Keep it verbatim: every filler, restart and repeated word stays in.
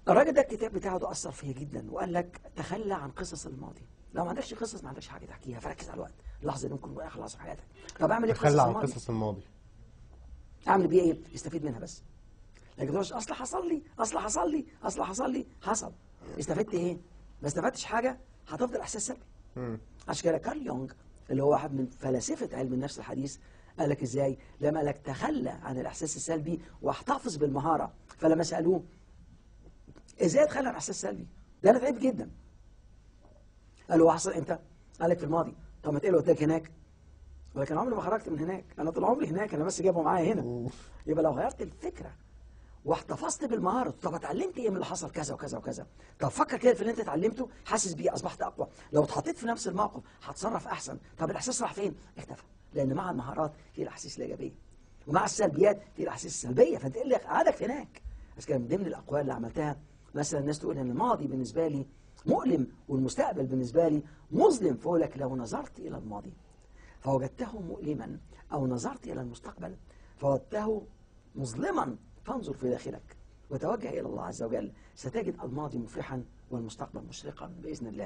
الراجل ده الكتاب بتاعه ده اثر فيا جدا، وقال لك تخلى عن قصص الماضي. لو ما عندكش قصص ما عندكش حاجه تحكيها، فركز على الوقت، اللحظه اللي ممكن تكون اخر لحظه في حياتك. طب اعمل ايه في تخلى قصص عن الماضي؟ قصص الماضي. اعمل بيها ايه؟ استفيد منها بس. لكن تقولش اصل حصل لي، اصل حصل لي، اصل حصل لي، حصل. استفدت ايه؟ ما استفدتش حاجه، هتفضل احساس سلبي. مم. عشان كده كارل يونغ اللي هو واحد من فلاسفه علم النفس الحديث قال لك ازاي؟ لما قال لك تخلى عن الاحساس السلبي واحتفظ بالمهاره. فلما سالوه ازاي اتخلى عن احساس سلبي؟ ده انا تعبت جدا. قال له حصل امتى؟ قال لك في الماضي. طب ما تقول قلت لك هناك. ولكن عمري ما خرجت من هناك، انا طول عمري هناك، انا بس جايبه معايا هنا. يبقى لو غيرت الفكره واحتفظت بالمهاره، طب اتعلمت ايه من اللي حصل كذا وكذا وكذا، طب فكر كده في اللي انت اتعلمته، حاسس بيه، اصبحت اقوى. لو اتحطيت في نفس الموقف هتصرف احسن. طب الاحساس راح فين؟ اختفى. لان مع المهارات في الاحاسيس الايجابيه، ومع السلبيات في الاحاسيس السلبيه، فانت ايه اللي قعدك هناك؟ بس كان من ضمن الاقوال اللي عملتها مثلا الناس تقول ان الماضي بالنسبه لي مؤلم والمستقبل بالنسبه لي مظلم، فاقول لك لو نظرت الى الماضي فوجدته مؤلما، او نظرت الى المستقبل فوجدته مظلما، فانظر في داخلك وتوجه إلى الله عز وجل، ستجد الماضي مفرحا والمستقبل مشرقا بإذن الله.